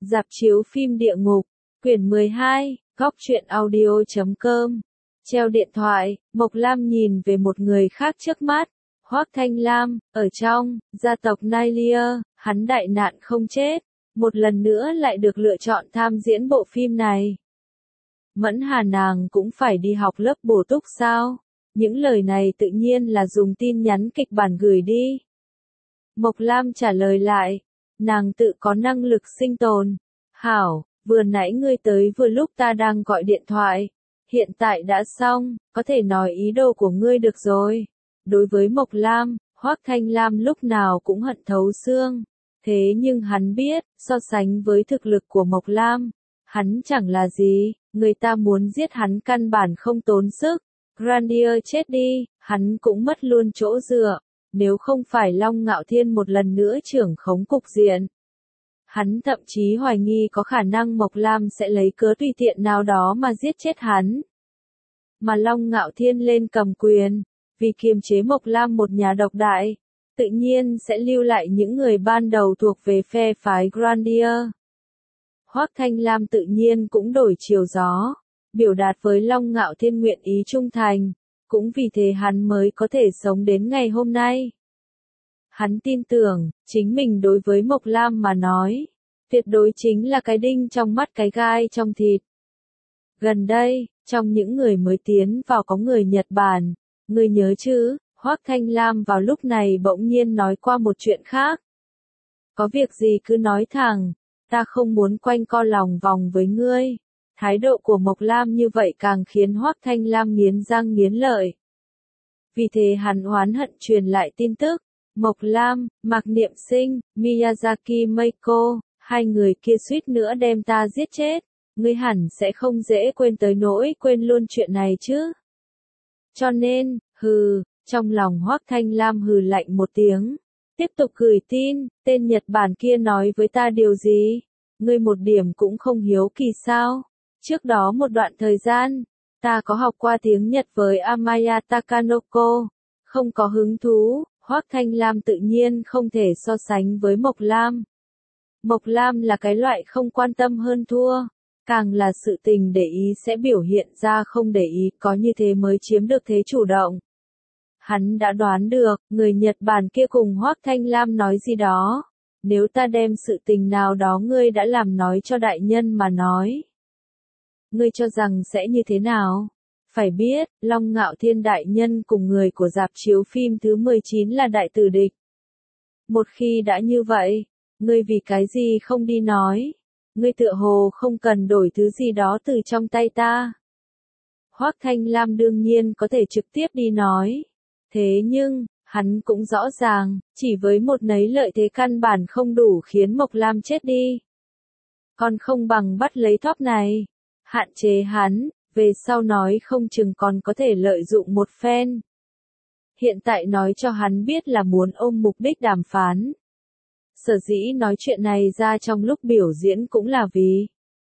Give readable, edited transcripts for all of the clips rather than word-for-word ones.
Rạp chiếu phim Địa Ngục, quyển 12, góc truyện audio.com. Treo điện thoại, Mộc Lam nhìn về một người khác trước mắt. Hoắc Thanh Lam, ở trong gia tộc Nailia, hắn đại nạn không chết, một lần nữa lại được lựa chọn tham diễn bộ phim này. Mẫn Hà nàng cũng phải đi học lớp bổ túc sao? Những lời này tự nhiên là dùng tin nhắn kịch bản gửi đi. Mộc Lam trả lời lại, nàng tự có năng lực sinh tồn. Hảo, vừa nãy ngươi tới vừa lúc ta đang gọi điện thoại. Hiện tại đã xong, có thể nói ý đồ của ngươi được rồi. Đối với Mộc Lam, Hoắc Thanh Lam lúc nào cũng hận thấu xương. Thế nhưng hắn biết, so sánh với thực lực của Mộc Lam, hắn chẳng là gì, người ta muốn giết hắn căn bản không tốn sức. Grandier chết đi, hắn cũng mất luôn chỗ dựa, nếu không phải Long Ngạo Thiên một lần nữa trưởng khống cục diện. Hắn thậm chí hoài nghi có khả năng Mộc Lam sẽ lấy cớ tùy tiện nào đó mà giết chết hắn. Mà Long Ngạo Thiên lên cầm quyền, vì kiềm chế Mộc Lam một nhà độc đại, tự nhiên sẽ lưu lại những người ban đầu thuộc về phe phái Grandier. Hoắc Thanh Lam tự nhiên cũng đổi chiều gió, biểu đạt với Long Ngạo Thiên nguyện ý trung thành, cũng vì thế hắn mới có thể sống đến ngày hôm nay. Hắn tin tưởng, chính mình đối với Mộc Lam mà nói, tuyệt đối chính là cái đinh trong mắt cái gai trong thịt. Gần đây, trong những người mới tiến vào có người Nhật Bản, ngươi nhớ chứ, Hoắc Thanh Lam vào lúc này bỗng nhiên nói qua một chuyện khác. Có việc gì cứ nói thẳng, ta không muốn quanh co lòng vòng với ngươi. Thái độ của Mộc Lam như vậy càng khiến Hoắc Thanh Lam nghiến răng nghiến lợi. Vì thế hắn oán hận truyền lại tin tức. Mộc Lam, Mạc Niệm Sinh, Miyazaki Meiko, hai người kia suýt nữa đem ta giết chết. Ngươi hẳn sẽ không dễ quên tới nỗi quên luôn chuyện này chứ. Cho nên, trong lòng Hoắc Thanh Lam hừ lạnh một tiếng. Tiếp tục gửi tin, tên Nhật Bản kia nói với ta điều gì? Ngươi một điểm cũng không hiếu kỳ sao? Trước đó một đoạn thời gian, ta có học qua tiếng Nhật với Amaya Takanoko. Không có hứng thú, Hoắc Thanh Lam tự nhiên không thể so sánh với Mộc Lam. Mộc Lam là cái loại không quan tâm hơn thua, càng là sự tình để ý sẽ biểu hiện ra không để ý, có như thế mới chiếm được thế chủ động. Hắn đã đoán được, người Nhật Bản kia cùng Hoắc Thanh Lam nói gì đó. Nếu ta đem sự tình nào đó ngươi đã làm nói cho đại nhân mà nói, ngươi cho rằng sẽ như thế nào? Phải biết, Long Ngạo Thiên đại nhân cùng người của rạp chiếu phim thứ 19 là đại tử địch. Một khi đã như vậy, ngươi vì cái gì không đi nói? Ngươi tựa hồ không cần đổi thứ gì đó từ trong tay ta. Hoắc Thanh Lam đương nhiên có thể trực tiếp đi nói. Thế nhưng, hắn cũng rõ ràng, chỉ với một nấy lợi thế căn bản không đủ khiến Mộc Lam chết đi. Còn không bằng bắt lấy thóp này, hạn chế hắn, về sau nói không chừng còn có thể lợi dụng một phen. Hiện tại nói cho hắn biết là muốn ôm mục đích đàm phán. Sở dĩ nói chuyện này ra trong lúc biểu diễn cũng là vì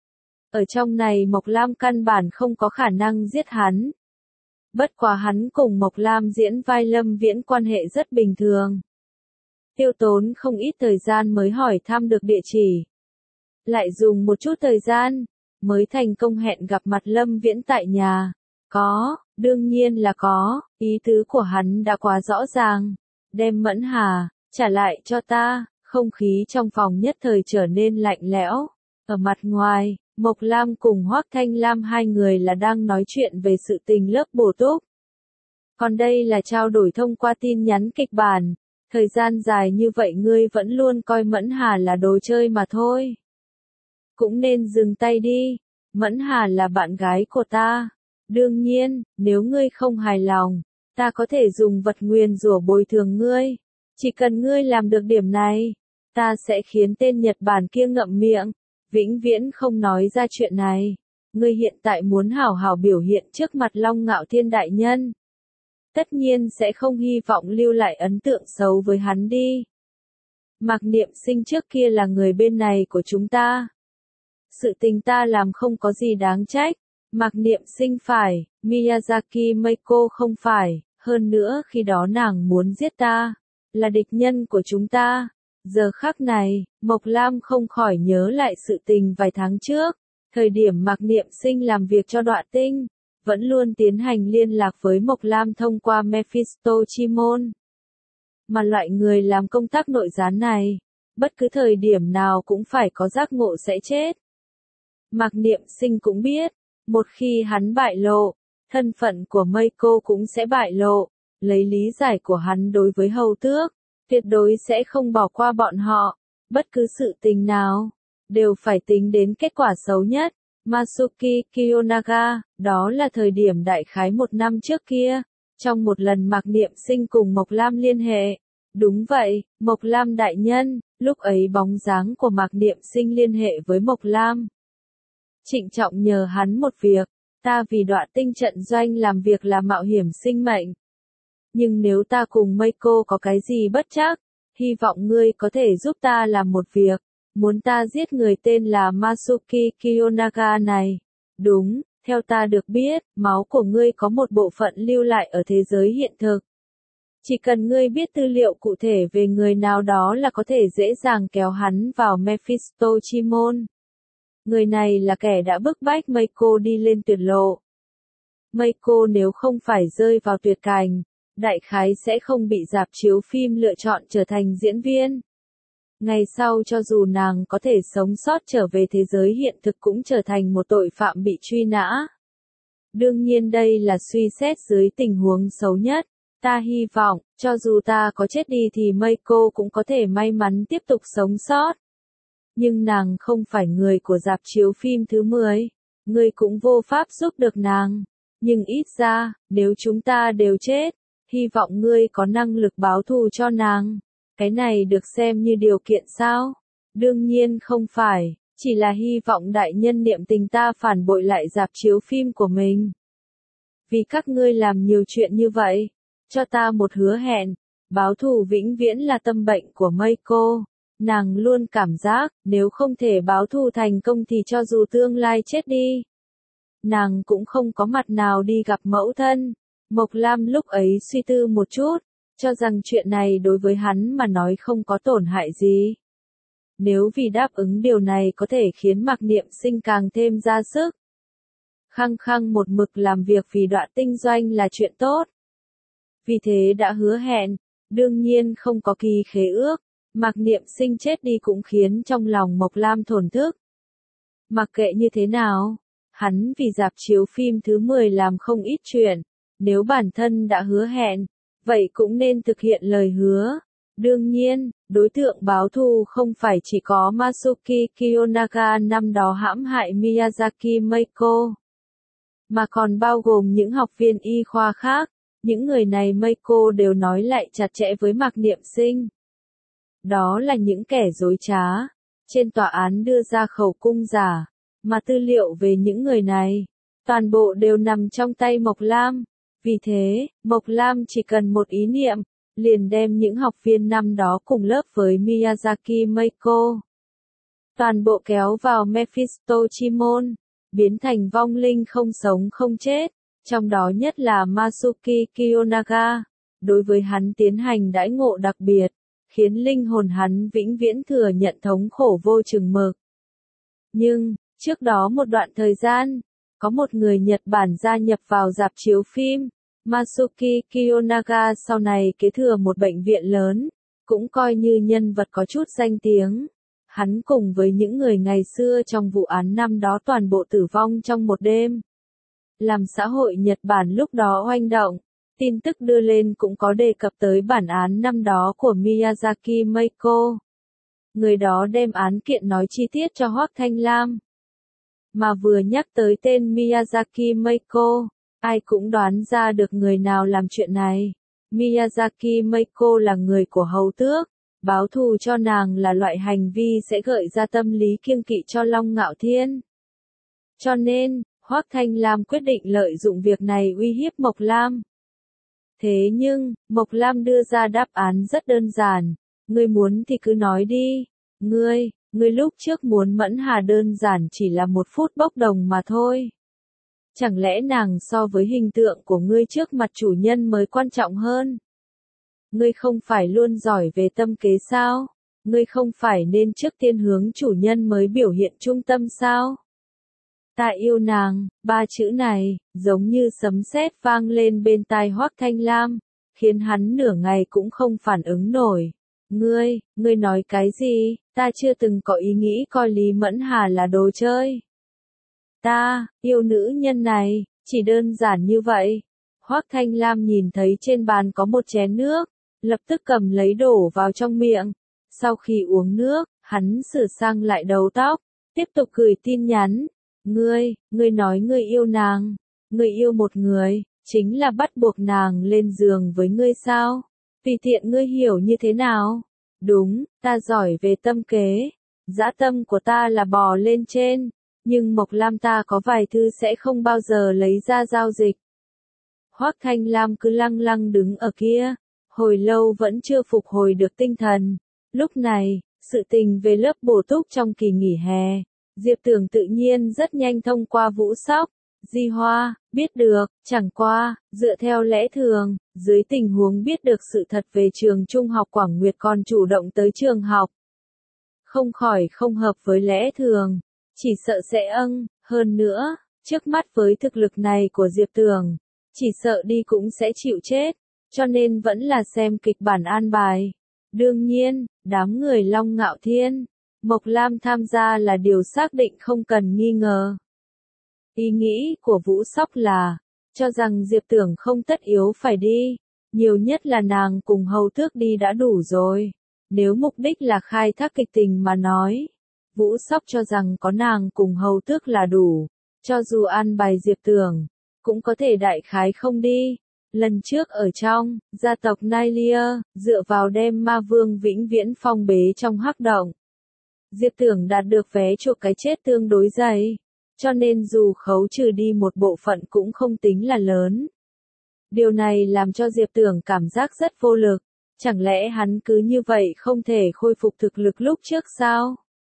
ở trong này Mộc Lam căn bản không có khả năng giết hắn. Bất quá hắn cùng Mộc Lam diễn vai Lâm Viễn quan hệ rất bình thường. Tiêu tốn không ít thời gian mới hỏi thăm được địa chỉ. Lại dùng một chút thời gian, mới thành công hẹn gặp mặt Lâm Viễn tại nhà. Có, đương nhiên là có, ý tứ của hắn đã quá rõ ràng. Đem Mẫn Hà, trả lại cho ta, không khí trong phòng nhất thời trở nên lạnh lẽo. Ở mặt ngoài, Mộc Lam cùng Hoắc Thanh Lam hai người là đang nói chuyện về sự tình lớp bổ túc. Còn đây là trao đổi thông qua tin nhắn kịch bản. Thời gian dài như vậy ngươi vẫn luôn coi Mẫn Hà là đồ chơi mà thôi. Cũng nên dừng tay đi. Mẫn Hà là bạn gái của ta. Đương nhiên, nếu ngươi không hài lòng, ta có thể dùng vật nguyền rủa bồi thường ngươi. Chỉ cần ngươi làm được điểm này, ta sẽ khiến tên Nhật Bản kia ngậm miệng, vĩnh viễn không nói ra chuyện này. Ngươi hiện tại muốn hảo hảo biểu hiện trước mặt Long Ngạo Thiên đại nhân. Tất nhiên sẽ không hy vọng lưu lại ấn tượng xấu với hắn đi. Mạc Niệm Sinh trước kia là người bên này của chúng ta. Sự tình ta làm không có gì đáng trách. Mạc Niệm Sinh phải, Miyazaki Meiko không phải, hơn nữa khi đó nàng muốn giết ta, là địch nhân của chúng ta. Giờ khắc này, Mộc Lam không khỏi nhớ lại sự tình vài tháng trước, thời điểm Mạc Niệm Sinh làm việc cho Đọa Tinh, vẫn luôn tiến hành liên lạc với Mộc Lam thông qua Mephisto chi môn. Mà loại người làm công tác nội gián này, bất cứ thời điểm nào cũng phải có giác ngộ sẽ chết. Mạc Niệm Sinh cũng biết, một khi hắn bại lộ, thân phận của Meiko cũng sẽ bại lộ, lấy lý giải của hắn đối với hầu tước, tuyệt đối sẽ không bỏ qua bọn họ, bất cứ sự tình nào, đều phải tính đến kết quả xấu nhất. Masuki Kiyonaga, đó là thời điểm đại khái 1 năm trước kia, trong một lần Mạc Niệm Sinh cùng Mộc Lam liên hệ. Đúng vậy, Mộc Lam đại nhân, lúc ấy bóng dáng của Mạc Niệm Sinh liên hệ với Mộc Lam. Trịnh trọng nhờ hắn một việc, ta vì Đọa Tinh trận doanh làm việc là mạo hiểm sinh mệnh. Nhưng nếu ta cùng Meiko có cái gì bất trắc, hy vọng ngươi có thể giúp ta làm một việc, muốn ta giết người tên là Masuki Kiyonaga này. Đúng, theo ta được biết, máu của ngươi có một bộ phận lưu lại ở thế giới hiện thực. Chỉ cần ngươi biết tư liệu cụ thể về người nào đó là có thể dễ dàng kéo hắn vào Mephisto chi môn. Người này là kẻ đã bức bách Meiko đi lên tuyệt lộ. Meiko nếu không phải rơi vào tuyệt cảnh, đại khái sẽ không bị rạp chiếu phim lựa chọn trở thành diễn viên. Ngày sau cho dù nàng có thể sống sót trở về thế giới hiện thực cũng trở thành một tội phạm bị truy nã. Đương nhiên đây là suy xét dưới tình huống xấu nhất. Ta hy vọng, cho dù ta có chết đi thì Meiko cũng có thể may mắn tiếp tục sống sót. Nhưng nàng không phải người của rạp chiếu phim thứ 10. Ngươi cũng vô pháp giúp được nàng. Nhưng ít ra, nếu chúng ta đều chết, hy vọng ngươi có năng lực báo thù cho nàng. Cái này được xem như điều kiện sao? Đương nhiên không phải, chỉ là hy vọng đại nhân niệm tình ta phản bội lại rạp chiếu phim của mình. Vì các ngươi làm nhiều chuyện như vậy, cho ta một hứa hẹn, báo thù vĩnh viễn là tâm bệnh của Meiko. Nàng luôn cảm giác, nếu không thể báo thù thành công thì cho dù tương lai chết đi, nàng cũng không có mặt nào đi gặp mẫu thân. Mộc Lam lúc ấy suy tư một chút, cho rằng chuyện này đối với hắn mà nói không có tổn hại gì. Nếu vì đáp ứng điều này có thể khiến Mạc Niệm Sinh càng thêm ra sức. Khăng khăng một mực làm việc vì Đọa Tinh doanh là chuyện tốt. Vì thế đã hứa hẹn, đương nhiên không có kỳ khế ước, Mạc Niệm Sinh chết đi cũng khiến trong lòng Mộc Lam thổn thức. Mặc kệ như thế nào, hắn vì rạp chiếu phim thứ 10 làm không ít chuyện, nếu bản thân đã hứa hẹn, vậy cũng nên thực hiện lời hứa. Đương nhiên, đối tượng báo thù không phải chỉ có Masuki Kiyonaga năm đó hãm hại Miyazaki Meiko, mà còn bao gồm những học viên y khoa khác. Những người này Meiko đều nói lại chặt chẽ với Mạc Niệm Sinh. Đó là những kẻ dối trá. Trên tòa án đưa ra khẩu cung giả, mà tư liệu về những người này, toàn bộ đều nằm trong tay Mộc Lam. Vì thế, Mộc Lam chỉ cần một ý niệm, liền đem những học viên năm đó cùng lớp với Miyazaki Meiko, toàn bộ kéo vào Mephisto chi môn, biến thành vong linh không sống không chết. Trong đó nhất là Masuki Kiyonaga, đối với hắn tiến hành đãi ngộ đặc biệt, khiến linh hồn hắn vĩnh viễn thừa nhận thống khổ vô chừng mực. Nhưng, trước đó một đoạn thời gian, có một người Nhật Bản gia nhập vào rạp chiếu phim. Masuki Kiyonaga sau này kế thừa một bệnh viện lớn, cũng coi như nhân vật có chút danh tiếng. Hắn cùng với những người ngày xưa trong vụ án năm đó toàn bộ tử vong trong một đêm. Làm xã hội Nhật Bản lúc đó oanh động, tin tức đưa lên cũng có đề cập tới bản án năm đó của Miyazaki Meiko. Người đó đem án kiện nói chi tiết cho Hoắc Thanh Lam. Mà vừa nhắc tới tên Miyazaki Meiko, ai cũng đoán ra được người nào làm chuyện này. Miyazaki Meiko là người của hầu tước, báo thù cho nàng là loại hành vi sẽ gợi ra tâm lý kiêng kỵ cho Long Ngạo Thiên. Cho nên, Hoắc Thanh Lam quyết định lợi dụng việc này uy hiếp Mộc Lam. Thế nhưng, Mộc Lam đưa ra đáp án rất đơn giản, ngươi muốn thì cứ nói đi, ngươi lúc trước muốn Mẫn Hà đơn giản chỉ là một phút bốc đồng mà thôi. Chẳng lẽ nàng so với hình tượng của ngươi trước mặt chủ nhân mới quan trọng hơn? Ngươi không phải luôn giỏi về tâm kế sao? ngươi không phải nên trước tiên hướng chủ nhân mới biểu hiện trung tâm sao? Ta yêu nàng, ba chữ này, giống như sấm sét vang lên bên tai Hoắc Thanh Lam, khiến hắn nửa ngày cũng không phản ứng nổi. Ngươi nói cái gì, ta chưa từng có ý nghĩ coi Lý Mẫn Hà là đồ chơi. Ta, yêu nữ nhân này, chỉ đơn giản như vậy. Hoắc Thanh Lam nhìn thấy trên bàn có một chén nước, lập tức cầm lấy đổ vào trong miệng. Sau khi uống nước, hắn sửa sang lại đầu tóc, tiếp tục gửi tin nhắn. Ngươi nói ngươi yêu nàng, ngươi yêu một người, chính là bắt buộc nàng lên giường với ngươi sao? Tùy tiện ngươi hiểu như thế nào? Đúng, ta giỏi về tâm kế, dã tâm của ta là bò lên trên, nhưng Mộc Lam ta có vài thứ sẽ không bao giờ lấy ra giao dịch. Hoắc Thanh Lam cứ lăng lăng đứng ở kia, hồi lâu vẫn chưa phục hồi được tinh thần. Lúc này, sự tình về lớp bổ túc trong kỳ nghỉ hè, Diệp Tưởng tự nhiên rất nhanh thông qua Vũ Sóc, Di Hoa, biết được, chẳng qua, dựa theo lẽ thường, dưới tình huống biết được sự thật về trường trung học Quảng Nguyệt còn chủ động tới trường học. Không khỏi không hợp với lẽ thường, chỉ sợ sẽ hơn nữa, trước mắt với thực lực này của Diệp Tưởng, chỉ sợ đi cũng sẽ chịu chết, cho nên vẫn là xem kịch bản an bài. Đương nhiên, đám người Long Ngạo Thiên, Mộc Lam tham gia là điều xác định không cần nghi ngờ. Ý nghĩ của Vũ Sóc là, cho rằng Diệp Tưởng không tất yếu phải đi, nhiều nhất là nàng cùng Hầu Tước đi đã đủ rồi. Nếu mục đích là khai thác kịch tình mà nói, Vũ Sóc cho rằng có nàng cùng Hầu Tước là đủ, cho dù an bài Diệp Tưởng, cũng có thể đại khái không đi. Lần trước ở trong gia tộc Nailia, dựa vào đem ma vương vĩnh viễn phong bế trong hắc động, Diệp Tưởng đạt được vé chuộc cái chết tương đối dày, cho nên dù khấu trừ đi một bộ phận cũng không tính là lớn. Điều này làm cho Diệp Tưởng cảm giác rất vô lực, chẳng lẽ hắn cứ như vậy không thể khôi phục thực lực lúc trước sao?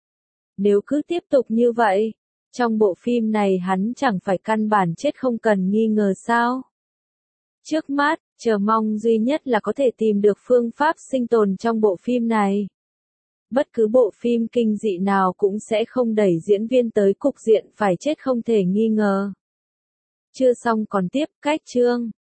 Nếu cứ tiếp tục như vậy, trong bộ phim này hắn chẳng phải căn bản chết không cần nghi ngờ sao? Trước mắt, chờ mong duy nhất là có thể tìm được phương pháp sinh tồn trong bộ phim này. Bất cứ bộ phim kinh dị nào cũng sẽ không đẩy diễn viên tới cục diện phải chết không thể nghi ngờ. Chưa xong còn tiếp, cách chương.